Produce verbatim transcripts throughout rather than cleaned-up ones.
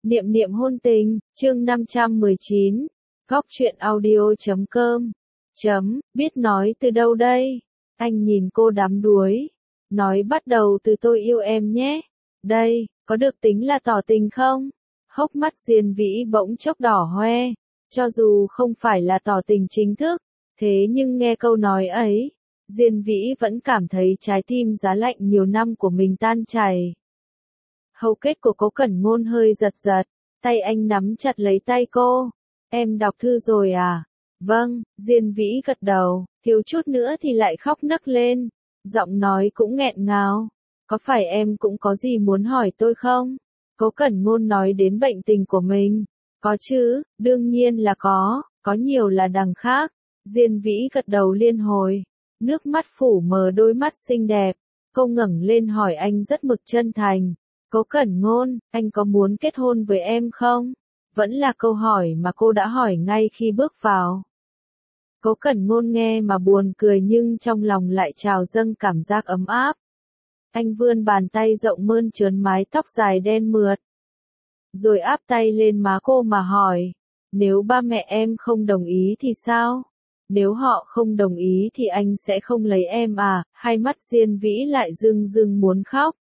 Niệm niệm hôn tình, chương năm trăm mười chín, góc truyện audio chấm com, chấm, biết nói từ đâu đây? Anh nhìn cô đắm đuối, nói bắt đầu từ tôi yêu em nhé. Đây, có được tính là tỏ tình không? Hốc mắt Diên Vĩ bỗng chốc đỏ hoe, cho dù không phải là tỏ tình chính thức, thế nhưng nghe câu nói ấy, Diên Vĩ vẫn cảm thấy trái tim giá lạnh nhiều năm của mình tan chảy. Hầu kết của Cố Cẩn Ngôn hơi giật giật, tay anh nắm chặt lấy tay cô. Em đọc thư rồi à? Vâng, Diên Vĩ gật đầu, thiếu chút nữa thì lại khóc nấc lên. Giọng nói cũng nghẹn ngào. Có phải em cũng có gì muốn hỏi tôi không? Cố Cẩn Ngôn nói đến bệnh tình của mình. Có chứ, đương nhiên là có, có nhiều là đằng khác. Diên Vĩ gật đầu liên hồi. Nước mắt phủ mờ đôi mắt xinh đẹp. Cô ngẩng lên hỏi anh rất mực chân thành. Cố Cẩn Ngôn, anh có muốn kết hôn với em không? Vẫn là câu hỏi mà cô đã hỏi ngay khi bước vào. Cố Cẩn Ngôn nghe mà buồn cười nhưng trong lòng lại trào dâng cảm giác ấm áp. Anh vươn bàn tay rộng mơn trớn mái tóc dài đen mượt. Rồi áp tay lên má cô mà hỏi, nếu ba mẹ em không đồng ý thì sao? Nếu họ không đồng ý thì anh sẽ không lấy em à? Hai mắt Diên Vĩ lại rưng rưng muốn khóc.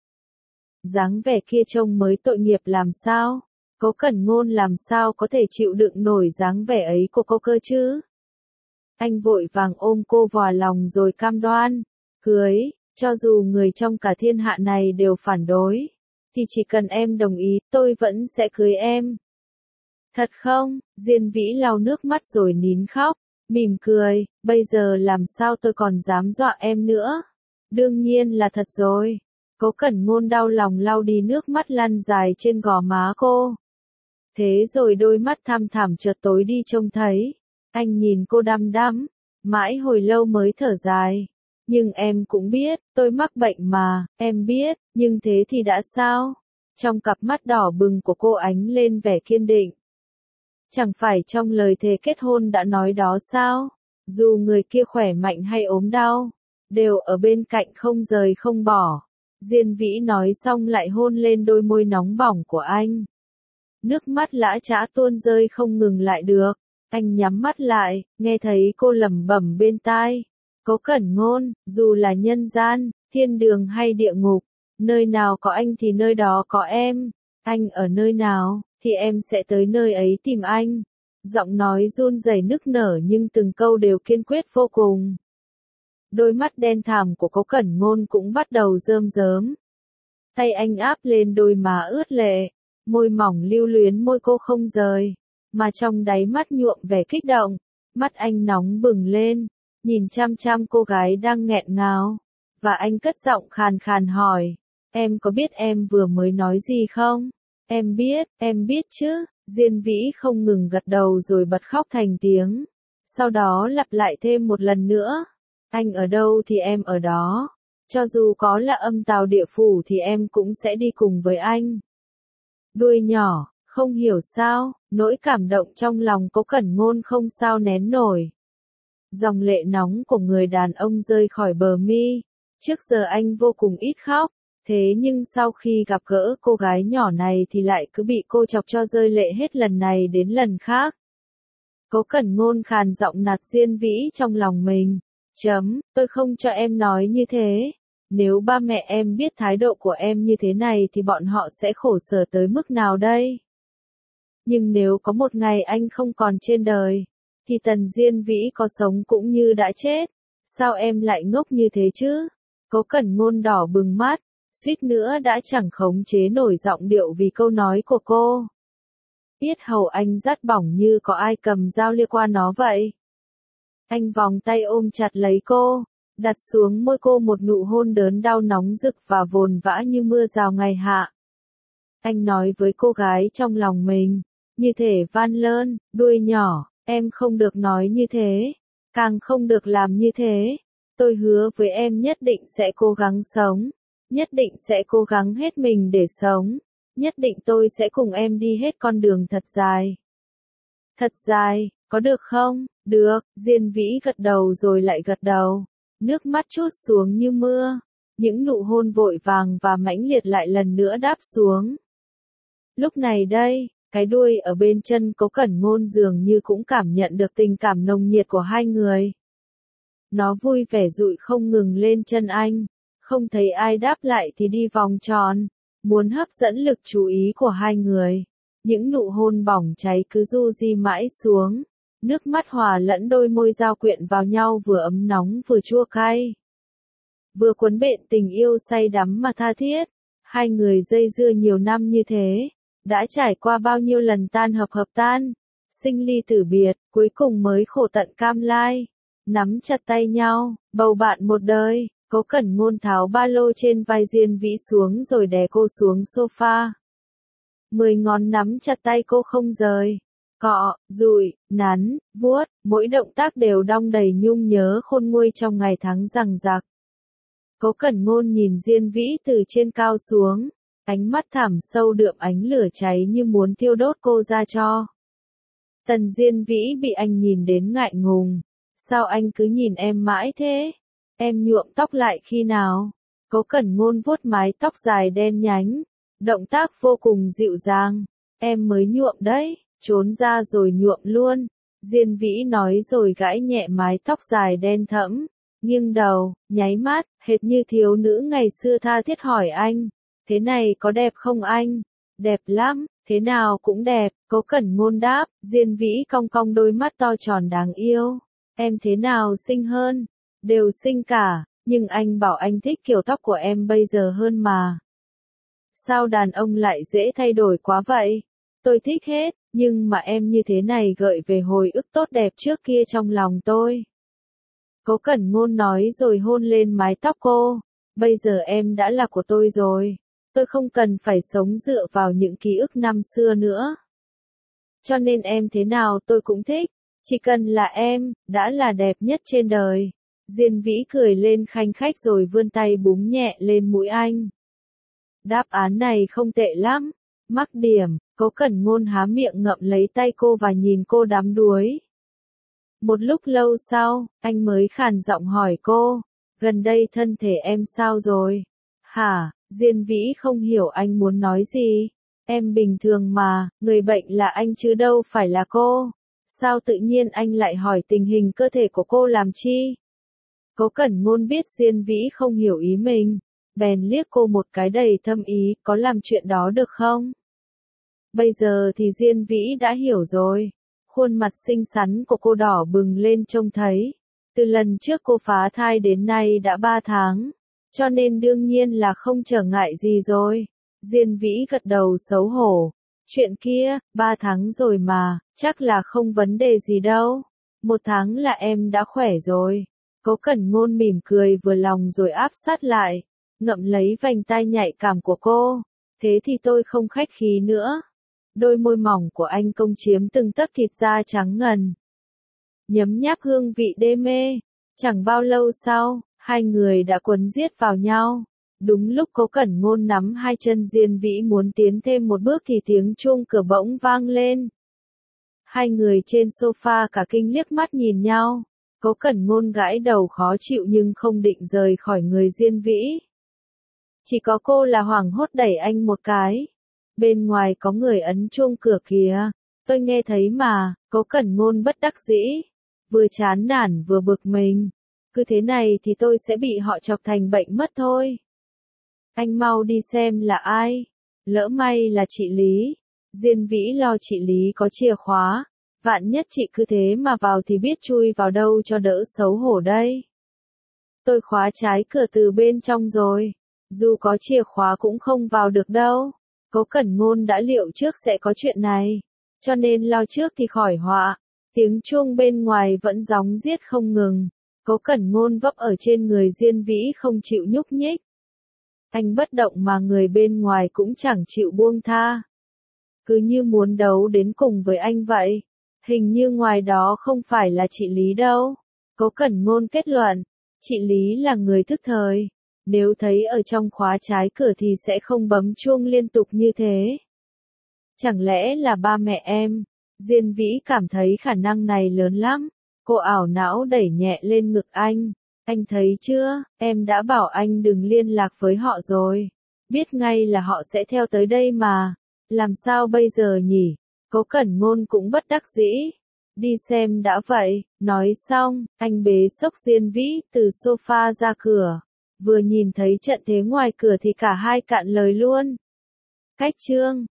Dáng vẻ kia trông mới tội nghiệp làm sao? Cố Cẩn Ngôn làm sao có thể chịu đựng nổi dáng vẻ ấy của cô cơ chứ? Anh vội vàng ôm cô vào lòng rồi cam đoan, cưới, cho dù người trong cả thiên hạ này đều phản đối, thì chỉ cần em đồng ý, tôi vẫn sẽ cưới em. Thật không? Diên Vĩ lau nước mắt rồi nín khóc, mỉm cười, bây giờ làm sao tôi còn dám dọa em nữa? Đương nhiên là thật rồi. Cố Cẩn Ngôn đau lòng lau đi nước mắt lăn dài trên gò má cô. Thế rồi đôi mắt thăm thẳm chợt tối đi trông thấy. Anh nhìn cô đăm đăm, mãi hồi lâu mới thở dài. Nhưng em cũng biết, tôi mắc bệnh mà, em biết, nhưng thế thì đã sao? Trong cặp mắt đỏ bừng của cô ánh lên vẻ kiên định. Chẳng phải trong lời thề kết hôn đã nói đó sao? Dù người kia khỏe mạnh hay ốm đau, đều ở bên cạnh không rời không bỏ. Diên Vĩ nói xong lại hôn lên đôi môi nóng bỏng của anh. Nước mắt lã chã tuôn rơi không ngừng lại được. Anh nhắm mắt lại, nghe thấy cô lẩm bẩm bên tai. Cố Cẩn Ngôn, dù là nhân gian, thiên đường hay địa ngục, nơi nào có anh thì nơi đó có em. Anh ở nơi nào, thì em sẽ tới nơi ấy tìm anh. Giọng nói run rẩy nức nở nhưng từng câu đều kiên quyết vô cùng. Đôi mắt đen thẳm của Cố Cẩn Ngôn cũng bắt đầu rơm rớm. Tay anh áp lên đôi má ướt lệ, môi mỏng lưu luyến môi cô không rời, mà trong đáy mắt nhuộm vẻ kích động, mắt anh nóng bừng lên, nhìn chăm chăm cô gái đang nghẹn ngào, và anh cất giọng khàn khàn hỏi, em có biết em vừa mới nói gì không? Em biết, em biết chứ, Diên Vĩ không ngừng gật đầu rồi bật khóc thành tiếng, sau đó lặp lại thêm một lần nữa. Anh ở đâu thì em ở đó. Cho dù có là âm tào địa phủ thì em cũng sẽ đi cùng với anh. Đuôi nhỏ, không hiểu sao, nỗi cảm động trong lòng Cố Cẩn Ngôn không sao nén nổi. Dòng lệ nóng của người đàn ông rơi khỏi bờ mi. Trước giờ anh vô cùng ít khóc, thế nhưng sau khi gặp gỡ cô gái nhỏ này thì lại cứ bị cô chọc cho rơi lệ hết lần này đến lần khác. Cố Cẩn Ngôn khàn giọng nạt Diên Vĩ trong lòng mình. Chấm, tôi không cho em nói như thế. Nếu ba mẹ em biết thái độ của em như thế này thì bọn họ sẽ khổ sở tới mức nào đây? Nhưng nếu có một ngày anh không còn trên đời, thì Tần Diên Vĩ có sống cũng như đã chết. Sao em lại ngốc như thế chứ? Cố Cẩn Ngôn đỏ bừng mắt, suýt nữa đã chẳng khống chế nổi giọng điệu vì câu nói của cô. Yết hầu anh rát bỏng như có ai cầm dao lia qua nó vậy. Anh vòng tay ôm chặt lấy cô, đặt xuống môi cô một nụ hôn đớn đau nóng rực và vồn vã như mưa rào ngày hạ. Anh nói với cô gái trong lòng mình, như thể van lơn, đuôi nhỏ, em không được nói như thế, càng không được làm như thế. Tôi hứa với em nhất định sẽ cố gắng sống, nhất định sẽ cố gắng hết mình để sống, nhất định tôi sẽ cùng em đi hết con đường thật dài. Thật dài, có được không? Được, Diên Vĩ gật đầu rồi lại gật đầu. Nước mắt trút xuống như mưa. Những nụ hôn vội vàng và mãnh liệt lại lần nữa đáp xuống. Lúc này đây, cái đuôi ở bên chân Cố Cẩn Ngôn dường như cũng cảm nhận được tình cảm nồng nhiệt của hai người. Nó vui vẻ dụi không ngừng lên chân anh, không thấy ai đáp lại thì đi vòng tròn, muốn hấp dẫn lực chú ý của hai người. Những nụ hôn bỏng cháy cứ du di mãi xuống, nước mắt hòa lẫn đôi môi giao quyện vào nhau vừa ấm nóng vừa chua cay. Vừa cuốn bện tình yêu say đắm mà tha thiết, hai người dây dưa nhiều năm như thế, đã trải qua bao nhiêu lần tan hợp hợp tan, sinh ly tử biệt, cuối cùng mới khổ tận cam lai, nắm chặt tay nhau, bầu bạn một đời. Cố Cẩn Ngôn tháo ba lô trên vai Diên Vĩ xuống rồi đè cô xuống sofa. Mười ngón nắm chặt tay cô không rời. Cọ, dụi, nắn, vuốt, mỗi động tác đều đong đầy nhung nhớ khôn nguôi trong ngày tháng giằng giặc. Cố Cẩn Ngôn nhìn Diên Vĩ từ trên cao xuống, ánh mắt thẳm sâu đượm ánh lửa cháy như muốn thiêu đốt cô ra cho. Tần Diên Vĩ bị anh nhìn đến ngại ngùng. Sao anh cứ nhìn em mãi thế? Em nhuộm tóc lại khi nào? Cố Cẩn Ngôn vuốt mái tóc dài đen nhánh, động tác vô cùng dịu dàng. Em mới nhuộm đấy, trốn ra rồi nhuộm luôn. Diên Vĩ nói rồi gãi nhẹ mái tóc dài đen thẫm, nghiêng đầu, nháy mắt, hệt như thiếu nữ ngày xưa tha thiết hỏi anh. Thế này có đẹp không anh? Đẹp lắm, thế nào cũng đẹp, Cố Cẩn Ngôn đáp. Diên Vĩ cong cong đôi mắt to tròn đáng yêu. Em thế nào xinh hơn? Đều xinh cả, nhưng anh bảo anh thích kiểu tóc của em bây giờ hơn mà. Sao đàn ông lại dễ thay đổi quá vậy? Tôi thích hết, nhưng mà em như thế này gợi về hồi ức tốt đẹp trước kia trong lòng tôi. Cố Cẩn Ngôn nói rồi hôn lên mái tóc cô. Bây giờ em đã là của tôi rồi. Tôi không cần phải sống dựa vào những ký ức năm xưa nữa. Cho nên em thế nào tôi cũng thích. Chỉ cần là em, đã là đẹp nhất trên đời. Diên Vĩ cười lên khanh khách rồi vươn tay búng nhẹ lên mũi anh. Đáp án này không tệ lắm. Mắc điểm, Cố Cẩn Ngôn há miệng ngậm lấy tay cô và nhìn cô đắm đuối. Một lúc lâu sau, anh mới khàn giọng hỏi cô, gần đây thân thể em sao rồi? Hả? Diên Vĩ không hiểu anh muốn nói gì. Em bình thường mà, người bệnh là anh chứ đâu phải là cô. Sao tự nhiên anh lại hỏi tình hình cơ thể của cô làm chi? Cố Cẩn Ngôn biết Diên Vĩ không hiểu ý mình, bèn liếc cô một cái đầy thâm ý, có làm chuyện đó được không? Bây giờ thì Diên Vĩ đã hiểu rồi. Khuôn mặt xinh xắn của cô đỏ bừng lên trông thấy. Từ lần trước cô phá thai đến nay đã ba tháng, cho nên đương nhiên là không trở ngại gì rồi. Diên Vĩ gật đầu xấu hổ. Chuyện kia, ba tháng rồi mà, chắc là không vấn đề gì đâu. Một tháng là em đã khỏe rồi. Cố Cẩn Ngôn mỉm cười vừa lòng rồi áp sát lại, ngậm lấy vành tai nhạy cảm của cô. Thế thì tôi không khách khí nữa. Đôi môi mỏng của anh công chiếm từng tấc thịt da trắng ngần. Nhấm nháp hương vị đê mê. Chẳng bao lâu sau, hai người đã quấn giết vào nhau. Đúng lúc Cố Cẩn Ngôn nắm hai chân Diên Vĩ muốn tiến thêm một bước thì tiếng chuông cửa bỗng vang lên. Hai người trên sofa cả kinh liếc mắt nhìn nhau. Cố Cẩn Ngôn gãi đầu khó chịu nhưng không định rời khỏi người Diên Vĩ. Chỉ có cô là hoảng hốt đẩy anh một cái. Bên ngoài có người ấn chuông cửa kìa. Tôi nghe thấy mà, Cố Cẩn Ngôn bất đắc dĩ. Vừa chán nản vừa bực mình. Cứ thế này thì tôi sẽ bị họ chọc thành bệnh mất thôi. Anh mau đi xem là ai. Lỡ may là chị Lý. Diên Vĩ lo chị Lý có chìa khóa. Vạn nhất chị cứ thế mà vào thì biết chui vào đâu cho đỡ xấu hổ đây. Tôi khóa trái cửa từ bên trong rồi. Dù có chìa khóa cũng không vào được đâu. Cố Cẩn Ngôn đã liệu trước sẽ có chuyện này. Cho nên lo trước thì khỏi họa. Tiếng chuông bên ngoài vẫn gióng giết không ngừng. Cố Cẩn Ngôn vấp ở trên người Diên Vĩ không chịu nhúc nhích. Anh bất động mà người bên ngoài cũng chẳng chịu buông tha. Cứ như muốn đấu đến cùng với anh vậy. Hình như ngoài đó không phải là chị Lý đâu. Cố Cẩn Ngôn kết luận. Chị Lý là người thức thời. Nếu thấy ở trong khóa trái cửa thì sẽ không bấm chuông liên tục như thế. Chẳng lẽ là ba mẹ em? Diên Vĩ cảm thấy khả năng này lớn lắm. Cô ảo não đẩy nhẹ lên ngực anh. Anh thấy chưa, em đã bảo anh đừng liên lạc với họ rồi. Biết ngay là họ sẽ theo tới đây mà. Làm sao bây giờ nhỉ? Cố Cẩn Ngôn cũng bất đắc dĩ. Đi xem đã vậy, nói xong, anh bế Sốc Diên Vĩ từ sofa ra cửa. Vừa nhìn thấy trận thế ngoài cửa thì cả hai cạn lời luôn. Cách chương